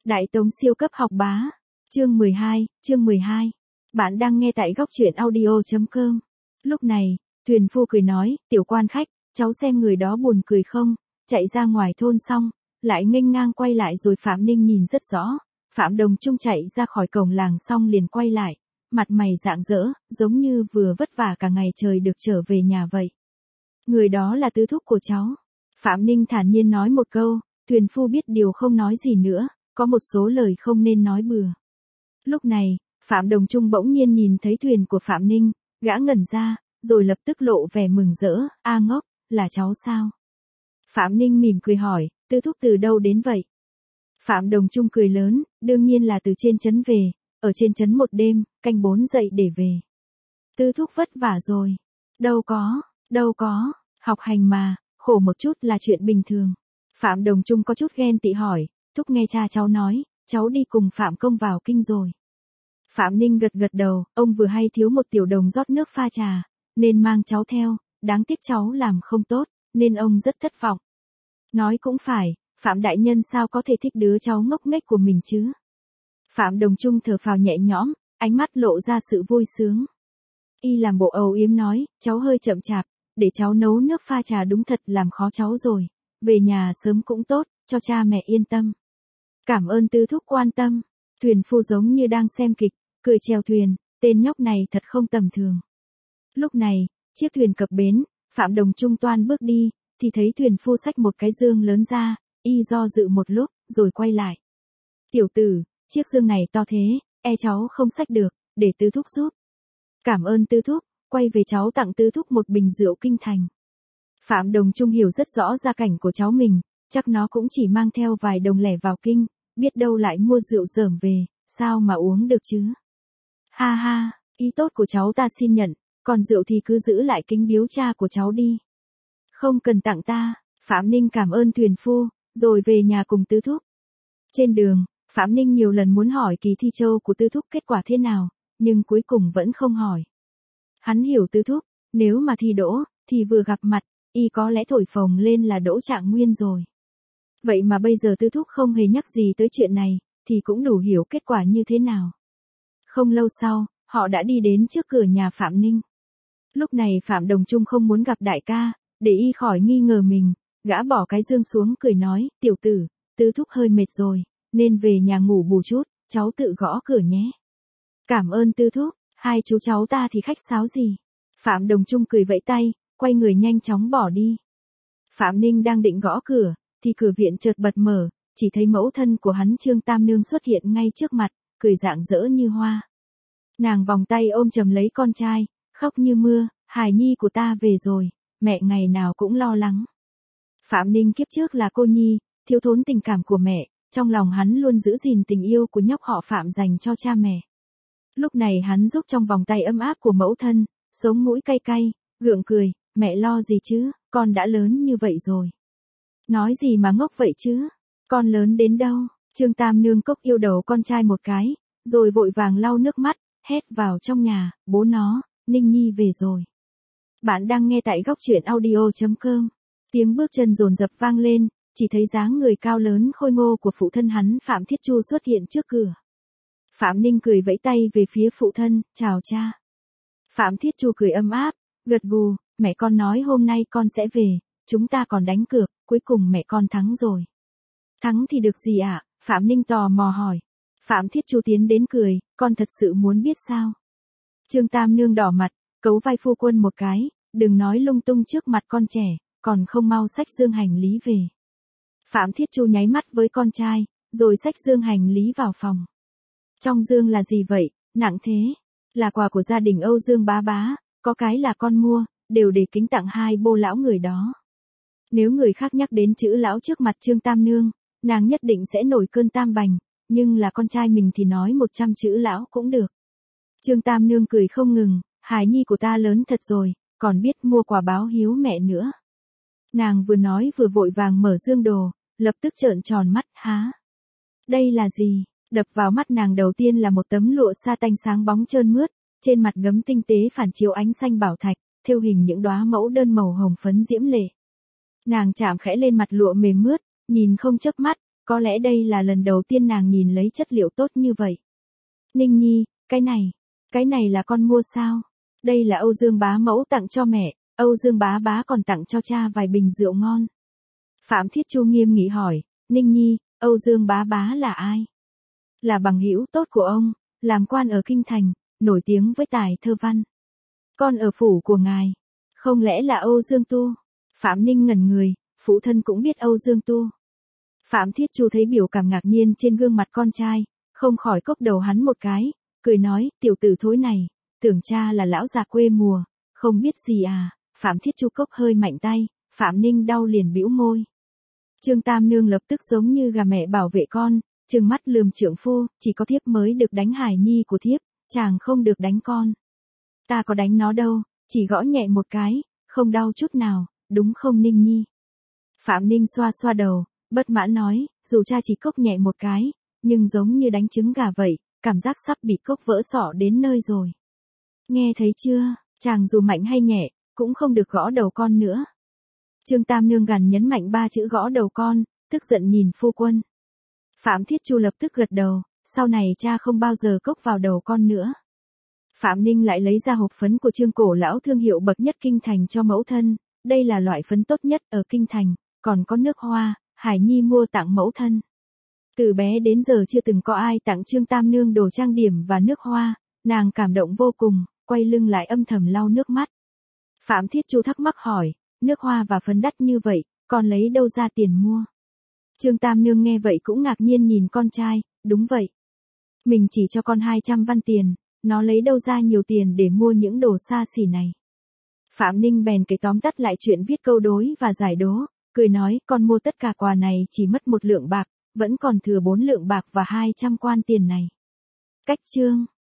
Đại Tống siêu cấp học bá. Chương 12. Bạn đang nghe tại góc truyện audio.com. Lúc này, thuyền phu cười nói, tiểu quan khách, cháu xem người đó buồn cười không, chạy ra ngoài thôn xong, lại nghênh ngang quay lại rồi Phạm Ninh nhìn rất rõ. Phạm Đồng Trung chạy ra khỏi cổng làng xong liền quay lại, mặt mày rạng rỡ, giống như vừa vất vả cả ngày trời được trở về nhà vậy. Người đó là tứ thúc của cháu. Phạm Ninh thản nhiên nói một câu, thuyền phu biết điều không nói gì nữa, có một số lời không nên nói bừa. Lúc này, Phạm Đồng Trung bỗng nhiên nhìn thấy thuyền của Phạm Ninh, gã ngẩn ra, rồi lập tức lộ vẻ mừng rỡ, a ngốc, là cháu sao? Phạm Ninh mỉm cười hỏi, tứ thúc từ đâu đến vậy? Phạm Đồng Trung cười lớn, đương nhiên là từ trên trấn về, ở trên trấn một đêm, canh 4 dậy để về. Tứ thúc vất vả rồi. Đâu có, học hành mà, khổ một chút là chuyện bình thường. Phạm Đồng Trung có chút ghen tị hỏi, thúc nghe cha cháu nói, cháu đi cùng Phạm Công vào kinh rồi. Phạm Ninh gật đầu, ông vừa hay thiếu một tiểu đồng rót nước pha trà, nên mang cháu theo, đáng tiếc cháu làm không tốt, nên ông rất thất vọng. Nói cũng phải, Phạm Đại Nhân sao có thể thích đứa cháu ngốc nghếch của mình chứ? Phạm Đồng Trung thở phào nhẹ nhõm, ánh mắt lộ ra sự vui sướng. Y làm bộ âu yếm nói, cháu hơi chậm chạp, để cháu nấu nước pha trà đúng thật làm khó cháu rồi, về nhà sớm cũng tốt, cho cha mẹ yên tâm. Cảm ơn tứ thúc quan tâm. Thuyền phu giống như đang xem kịch, cười chèo thuyền, tên nhóc này thật không tầm thường. Lúc này, chiếc thuyền cập bến, Phạm Đồng Trung toan bước đi, thì thấy thuyền phu xách một cái dương lớn ra, y do dự một lúc, rồi quay lại. Tiểu tử, chiếc dương này to thế, cháu không xách được, để tứ thúc giúp. Cảm ơn tứ thúc, quay về cháu tặng tứ thúc một bình rượu kinh thành. Phạm Đồng Trung hiểu rất rõ gia cảnh của cháu mình, chắc nó cũng chỉ mang theo vài đồng lẻ vào kinh, biết đâu lại mua rượu dởm về, sao mà uống được chứ? Ha ha, ý tốt của cháu ta xin nhận, còn rượu thì cứ giữ lại kính biếu cha của cháu đi. Không cần tặng ta, Phạm Ninh cảm ơn thuyền phu, rồi về nhà cùng tứ thúc. Trên đường, Phạm Ninh nhiều lần muốn hỏi kỳ thi châu của tứ thúc kết quả thế nào, nhưng cuối cùng vẫn không hỏi. Hắn hiểu tứ thúc, nếu mà thi đỗ, thì vừa gặp mặt, y có lẽ thổi phồng lên là đỗ trạng nguyên rồi. Vậy mà bây giờ tứ thúc không hề nhắc gì tới chuyện này, thì cũng đủ hiểu kết quả như thế nào. Không lâu sau, họ đã đi đến trước cửa nhà Phạm Ninh. Lúc này Phạm Đồng Trung không muốn gặp đại ca, để y khỏi nghi ngờ mình, gã bỏ cái dương xuống cười nói, tiểu tử, tứ thúc hơi mệt rồi, nên về nhà ngủ bù chút, cháu tự gõ cửa nhé. Cảm ơn tứ thúc, hai chú cháu ta thì khách sáo gì. Phạm Đồng Trung cười vẫy tay, quay người nhanh chóng bỏ đi. Phạm Ninh đang định gõ cửa, thì cửa viện chợt bật mở, chỉ thấy mẫu thân của hắn Trương Tam Nương xuất hiện ngay trước mặt, cười rạng rỡ như hoa. Nàng vòng tay ôm chầm lấy con trai, khóc như mưa, hài nhi của ta về rồi, mẹ ngày nào cũng lo lắng. Phạm Ninh kiếp trước là cô nhi, thiếu thốn tình cảm của mẹ, trong lòng hắn luôn giữ gìn tình yêu của nhóc họ Phạm dành cho cha mẹ. Lúc này hắn rúc trong vòng tay ấm áp của mẫu thân, sống mũi cay cay, gượng cười, mẹ lo gì chứ, con đã lớn như vậy rồi. Nói gì mà ngốc vậy chứ, con lớn đến đâu. Trương Tam Nương cốc yêu đầu con trai một cái, rồi vội vàng lau nước mắt, hét vào trong nhà, bố nó, Ninh Nhi về rồi. Bạn đang nghe tại góc truyện audio.com. Tiếng bước chân dồn dập vang lên, chỉ thấy dáng người cao lớn khôi ngô của phụ thân hắn Phạm Thiết Chu xuất hiện trước cửa. Phạm Ninh cười vẫy tay về phía phụ thân, chào cha. Phạm Thiết Chu cười ấm áp, gật gù, mẹ con nói hôm nay con sẽ về, chúng ta còn đánh cược, cuối cùng mẹ con thắng rồi. Thắng thì được gì ạ? Phạm Ninh tò mò hỏi. Phạm Thiết Chu tiến đến cười, con thật sự muốn biết sao? Trương Tam Nương đỏ mặt, cấu vai phu quân một cái, đừng nói lung tung trước mặt con trẻ, còn không mau xách dương hành lý về. Phạm Thiết Chu nháy mắt với con trai, rồi xách dương hành lý vào phòng. Trong dương là gì vậy, nặng thế? Là quà của gia đình Âu Dương bá bá, có cái là con mua, đều để kính tặng hai bô lão người đó. Nếu người khác nhắc đến chữ lão trước mặt Trương Tam Nương, nàng nhất định sẽ nổi cơn tam bành, nhưng là con trai mình thì nói 100 chữ lão cũng được. Trương Tam Nương cười không ngừng, hài nhi của ta lớn thật rồi, còn biết mua quà báo hiếu mẹ nữa. Nàng vừa nói vừa vội vàng mở dương đồ, lập tức trợn tròn mắt, há. Đây là gì? Đập vào mắt nàng đầu tiên là một tấm lụa sa tanh sáng bóng trơn mướt, trên mặt gấm tinh tế phản chiếu ánh xanh bảo thạch, thêu hình những đóa mẫu đơn màu hồng phấn diễm lệ. Nàng chạm khẽ lên mặt lụa mềm mướt, nhìn không chớp mắt, Có lẽ đây là lần đầu tiên nàng nhìn lấy chất liệu tốt như vậy. Ninh Nhi, cái này là con mua sao? Đây là Âu Dương bá mẫu tặng cho mẹ, Âu Dương bá bá còn tặng cho cha vài bình rượu ngon. Phạm Thiết Chu nghiêm nghị hỏi, Ninh Nhi, Âu Dương bá bá là ai? Là bằng hữu tốt của ông, làm quan ở Kinh Thành, nổi tiếng với tài thơ văn. Con ở phủ của ngài, không lẽ là Âu Dương Tu? Phạm Ninh ngẩn người, phụ thân cũng biết Âu Dương Tu. Phạm Thiết Chu thấy biểu cảm ngạc nhiên trên gương mặt con trai, không khỏi cốc đầu hắn một cái, cười nói, tiểu tử thối này, tưởng cha là lão già quê mùa, không biết gì à? Phạm Thiết Chu cốc hơi mạnh tay, Phạm Ninh đau liền bĩu môi. Trương Tam Nương lập tức giống như gà mẹ bảo vệ con, trừng mắt lườm trượng phu, chỉ có thiếp mới được đánh hài nhi của thiếp, chàng không được đánh con. Ta có đánh nó đâu, chỉ gõ nhẹ một cái, không đau chút nào, đúng không Ninh Nhi? Phạm Ninh xoa xoa đầu, bất mãn nói, dù cha chỉ cốc nhẹ một cái, nhưng giống như đánh trứng gà vậy, cảm giác sắp bị cốc vỡ sọ đến nơi rồi. Nghe thấy chưa, chàng dù mạnh hay nhẹ, cũng không được gõ đầu con nữa. Trương Tam Nương gằn nhấn mạnh 3 chữ gõ đầu con, tức giận nhìn phu quân. Phạm Thiết Chu lập tức gật đầu, sau này cha không bao giờ cốc vào đầu con nữa. Phạm Ninh lại lấy ra hộp phấn của Trương Cổ lão thương hiệu bậc nhất Kinh Thành cho mẫu thân, đây là loại phấn tốt nhất ở Kinh Thành, còn có nước hoa, Hải Nhi mua tặng mẫu thân. Từ bé đến giờ chưa từng có ai tặng Trương Tam Nương đồ trang điểm và nước hoa, nàng cảm động vô cùng, quay lưng lại âm thầm lau nước mắt. Phạm Thiết Chu thắc mắc hỏi, nước hoa và phấn đắt như vậy, con lấy đâu ra tiền mua? Trương Tam Nương nghe vậy cũng ngạc nhiên nhìn con trai, đúng vậy. Mình chỉ cho con 200 văn tiền, nó lấy đâu ra nhiều tiền để mua những đồ xa xỉ này. Phạm Ninh bèn kể tóm tắt lại chuyện viết câu đối và giải đố, cười nói, con mua tất cả quà này chỉ mất 1 lượng bạc, vẫn còn thừa 4 lượng bạc và 200 quan tiền này. Cách chương